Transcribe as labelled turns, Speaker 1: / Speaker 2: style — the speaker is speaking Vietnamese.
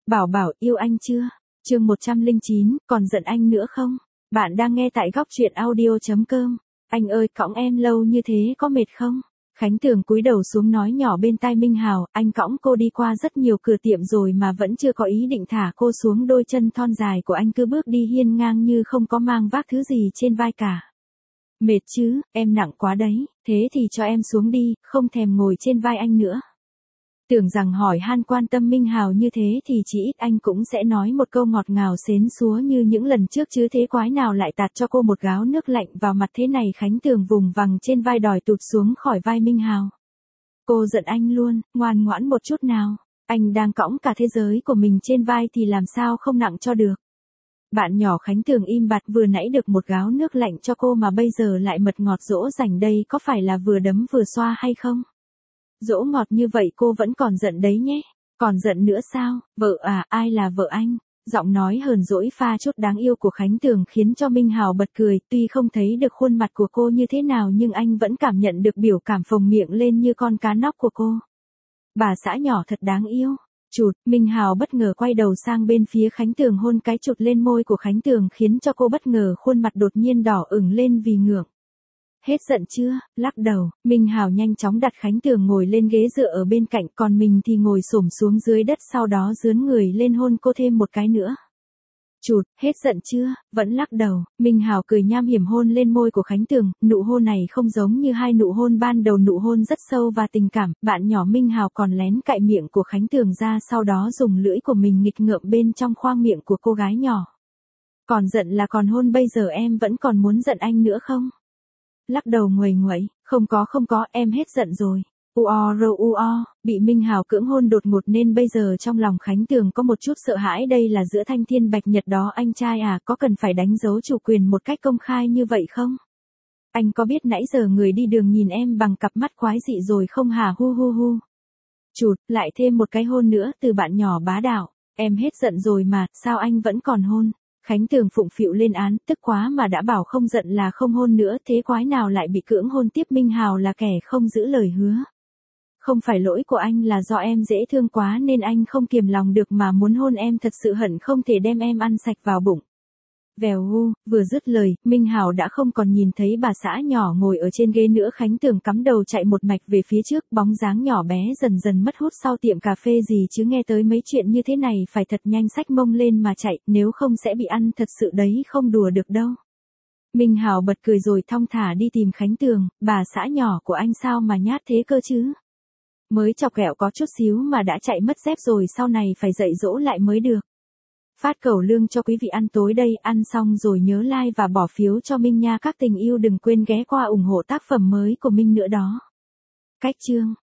Speaker 1: Bảo Bảo yêu anh chưa? Chương 109, còn giận anh nữa không? Bạn đang nghe tại góc truyện audio.com. Anh ơi, cõng em lâu như thế có mệt không? Khánh Tường cúi đầu xuống nói nhỏ bên tai Minh Hào, anh cõng cô đi qua rất nhiều cửa tiệm rồi mà vẫn chưa có ý định thả cô xuống, đôi chân thon dài của anh cứ bước đi hiên ngang như không có mang vác thứ gì trên vai cả. Mệt chứ, em nặng quá đấy, thế thì cho em xuống đi, không thèm ngồi trên vai anh nữa. Tưởng rằng hỏi han quan tâm Minh Hào như thế thì chỉ ít anh cũng sẽ nói một câu ngọt ngào xến xúa như những lần trước chứ, thế quái nào lại tạt cho cô một gáo nước lạnh vào mặt thế này. Khánh Tường vùng vằng trên vai đòi tụt xuống khỏi vai Minh Hào. Cô giận anh luôn, ngoan ngoãn một chút nào, anh đang cõng cả thế giới của mình trên vai thì làm sao không nặng cho được. Bạn nhỏ Khánh Tường im bặt, vừa nãy được một gáo nước lạnh cho cô mà bây giờ lại mật ngọt dỗ dành, đây có phải là vừa đấm vừa xoa hay không? Dỗ ngọt như vậy cô vẫn còn giận đấy nhé. Còn giận nữa sao? Vợ à, ai là vợ anh? Giọng nói hờn dỗi pha chút đáng yêu của Khánh Tường khiến cho Minh Hào bật cười, tuy không thấy được khuôn mặt của cô như thế nào nhưng anh vẫn cảm nhận được biểu cảm phồng miệng lên như con cá nóc của cô. Bà xã nhỏ thật đáng yêu. Chụt, Minh Hào bất ngờ quay đầu sang bên phía Khánh Tường, hôn cái chụt lên môi của Khánh Tường khiến cho cô bất ngờ khuôn mặt đột nhiên đỏ ửng lên vì ngượng. Hết giận chưa? Lắc đầu, Minh Hào nhanh chóng đặt Khánh Tường ngồi lên ghế dựa ở bên cạnh, còn mình thì ngồi xổm xuống dưới đất, sau đó dướn người lên hôn cô thêm một cái nữa. Chụt, hết giận chưa? Vẫn lắc đầu, Minh Hào cười nham hiểm hôn lên môi của Khánh Tường, nụ hôn này không giống như hai nụ hôn ban đầu, nụ hôn rất sâu và tình cảm. Bạn nhỏ Minh Hào còn lén cạy miệng của Khánh Tường ra, sau đó dùng lưỡi của mình nghịch ngợm bên trong khoang miệng của cô gái nhỏ. Còn giận là còn hôn, bây giờ em vẫn còn muốn giận anh nữa không? Lắc đầu nguầy nguậy, không có, em hết giận rồi. Bị Minh Hào cưỡng hôn đột ngột nên bây giờ trong lòng Khánh Tường có một chút sợ hãi, đây là giữa thanh thiên bạch nhật đó anh trai à, có cần phải đánh dấu chủ quyền một cách công khai như vậy không? Anh có biết nãy giờ người đi đường nhìn em bằng cặp mắt quái dị rồi không hả? Hu. Chụt, lại thêm một cái hôn nữa từ bạn nhỏ bá đạo. Em hết giận rồi mà, sao anh vẫn còn hôn? Khánh Tường phụng phịu lên án, tức quá mà đã bảo không giận là không hôn nữa, thế quái nào lại bị cưỡng hôn tiếp? Minh Hào là kẻ không giữ lời hứa. Không phải lỗi của anh, là do em dễ thương quá nên anh không kiềm lòng được mà muốn hôn em, thật sự hận không thể đem em ăn sạch vào bụng. Vèo hu, vừa dứt lời, Minh Hào đã không còn nhìn thấy bà xã nhỏ ngồi ở trên ghế nữa. Khánh Tường cắm đầu chạy một mạch về phía trước, bóng dáng nhỏ bé dần dần mất hút sau tiệm cà phê gì chứ, nghe tới mấy chuyện như thế này phải thật nhanh xách mông lên mà chạy, nếu không sẽ bị ăn thật sự đấy, không đùa được đâu. Minh Hào bật cười rồi thong thả đi tìm Khánh Tường, bà xã nhỏ của anh sao mà nhát thế cơ chứ? Mới chọc ghẹo có chút xíu mà đã chạy mất dép rồi, sau này phải dạy dỗ lại mới được. Phát cẩu lương cho quý vị ăn tối đây, ăn xong rồi nhớ like và bỏ phiếu cho Minh nha các tình yêu, đừng quên ghé qua ủng hộ tác phẩm mới của Minh nữa đó. Cách chương